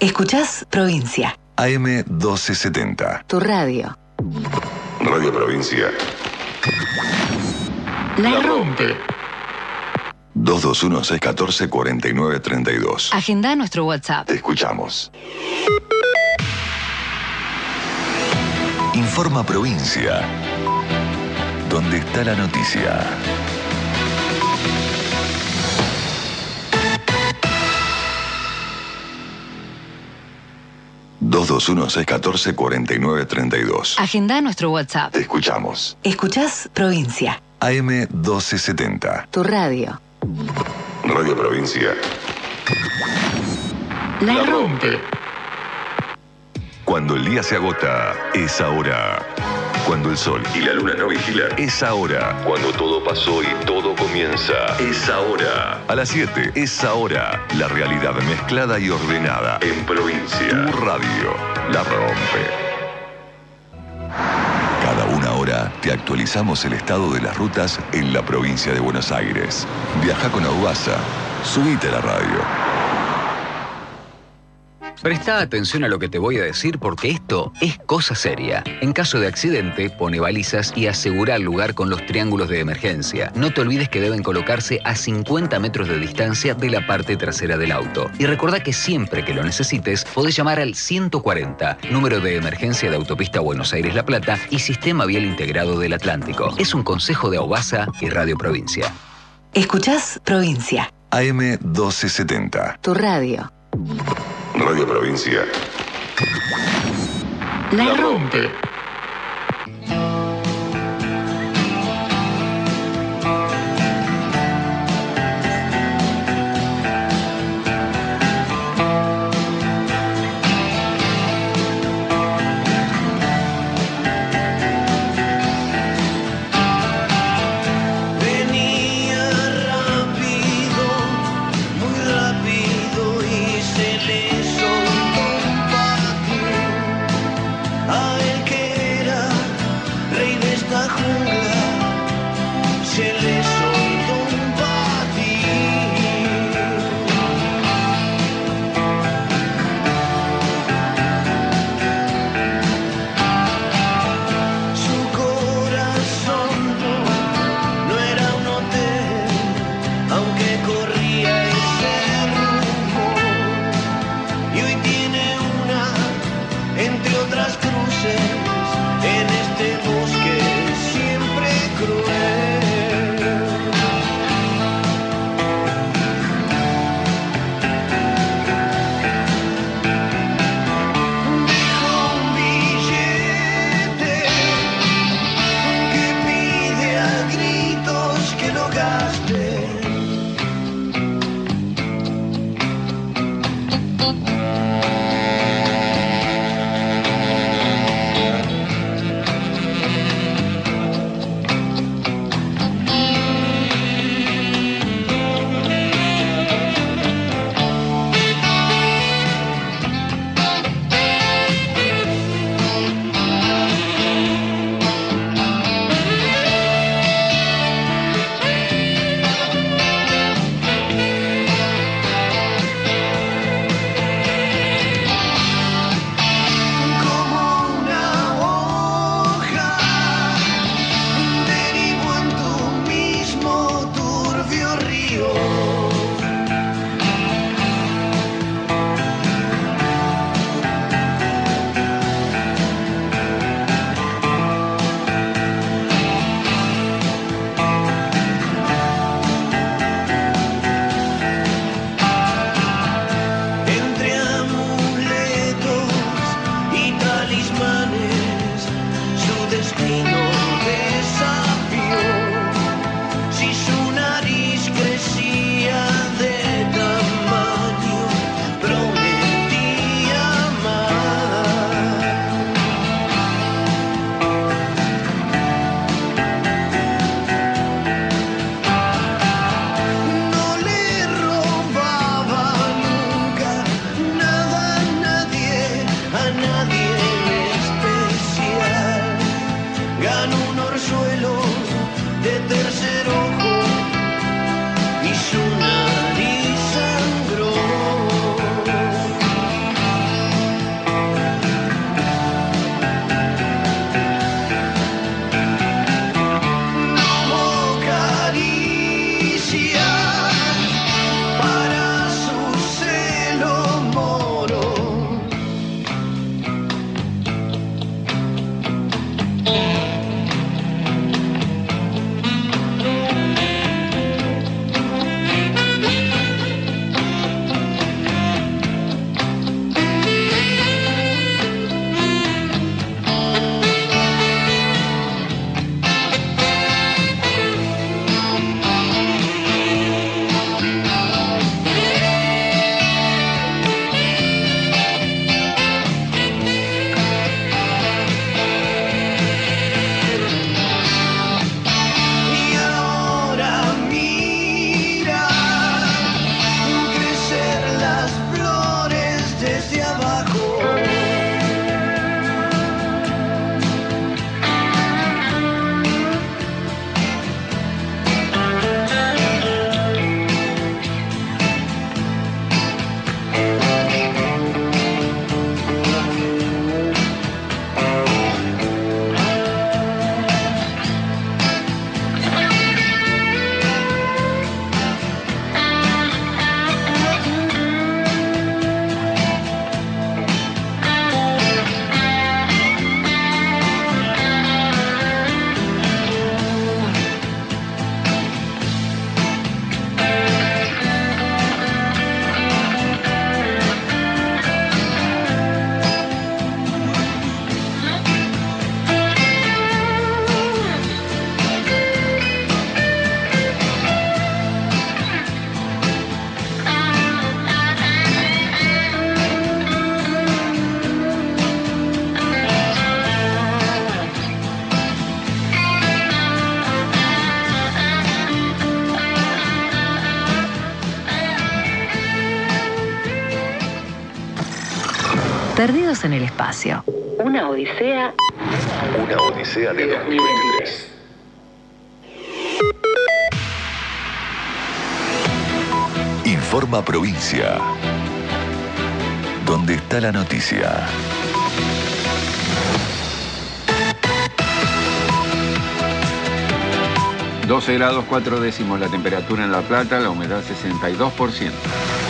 Escuchás Provincia. AM 1270. Tu radio. Radio Provincia. La rompe. 221-614-4932. Agenda nuestro WhatsApp. Te escuchamos. Informa Provincia. ¿Dónde está la noticia? (221-614-4932). Agenda nuestro WhatsApp. Te escuchamos. Escuchás Provincia. AM 1270. Tu radio. Radio Provincia. La rompe. Cuando el día se agota, es ahora. Cuando el sol y la luna no vigilan, es ahora. Cuando todo pasó y todo comienza, es ahora. A las 7, es ahora. La realidad mezclada y ordenada en Provincia. Tu radio la rompe. Cada una hora te actualizamos el estado de las rutas en la provincia de Buenos Aires. Viaja con Aubasa. Subite a la radio. Presta atención a lo que te voy a decir porque esto es cosa seria. En caso de accidente, pone balizas y asegura el lugar con los triángulos de emergencia. No te olvides que deben colocarse a 50 metros de distancia de la parte trasera del auto. Y recordá que siempre que lo necesites, podés llamar al 140, número de emergencia de Autopista Buenos Aires-La Plata y Sistema Vial Integrado del Atlántico. Es un consejo de Aubasa y Radio Provincia. Escuchás Provincia. AM 1270. Tu radio. Radio Provincia. La rompe. Perdidos en el espacio. Una odisea de 2023. Informa Provincia. ¿Dónde está la noticia? 12 grados 4 décimos la temperatura en La Plata, la humedad 62%.